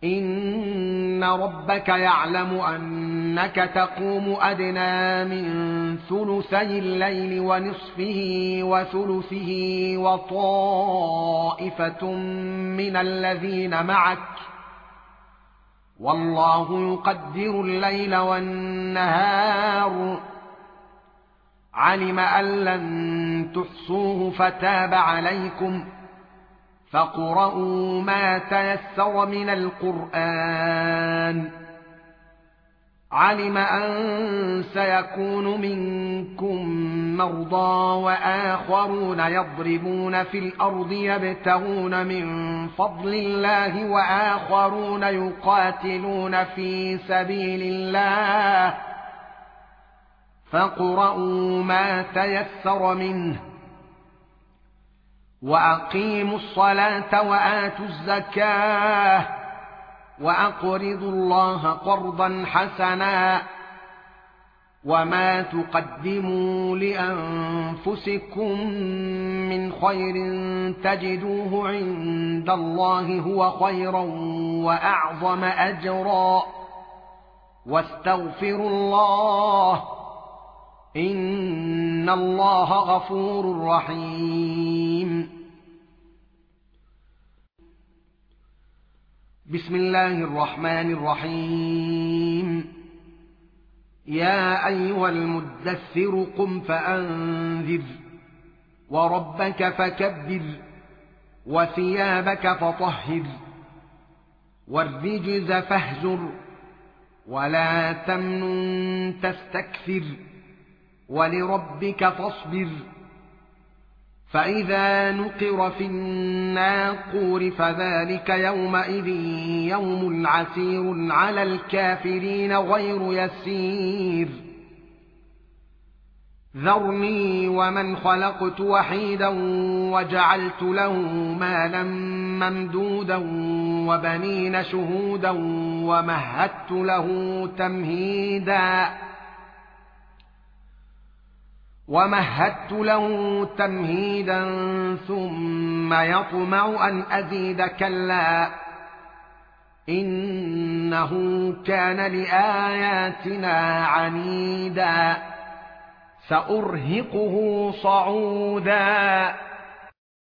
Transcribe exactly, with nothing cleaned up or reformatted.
إن ربك يعلم أنك تقوم أدنى من ثلثي الليل ونصفه وثلثه وطائفة من الذين معك والله يقدر الليل والنهار علم أن لن تحصوه فتاب عليكم فاقرؤوا ما تيسر من القرآن علم أن سيكون منكم مرضى وآخرون يضربون في الأرض يبتغون من فضل الله وآخرون يقاتلون في سبيل الله فاقرؤوا ما تيسر منه وأقيموا الصلاة وآتوا الزكاة وأقرضوا الله قرضا حسنا وما تقدموا لأنفسكم من خير تجدوه عند الله هو خيرا وأعظم أجرا واستغفروا الله إن الله غفور رحيم بسم الله الرحمن الرحيم يا أيها المدثر قم فأنذر وربك فكبر وثيابك فطهر والرجز فاهجر ولا تمنن تستكثر ولربك فاصبر فإذا نقر في الناقور فذلك يومئذ يوم عسير على الكافرين غير يسير ذرني ومن خلقت وحيدا وجعلت له مالا ممدودا وبنين شهودا ومهدت له تمهيدا ومهدت له تمهيدا ثم يطمع أن أزيد كلا إنه كان لآياتنا عنيدا سأرهقه صعودا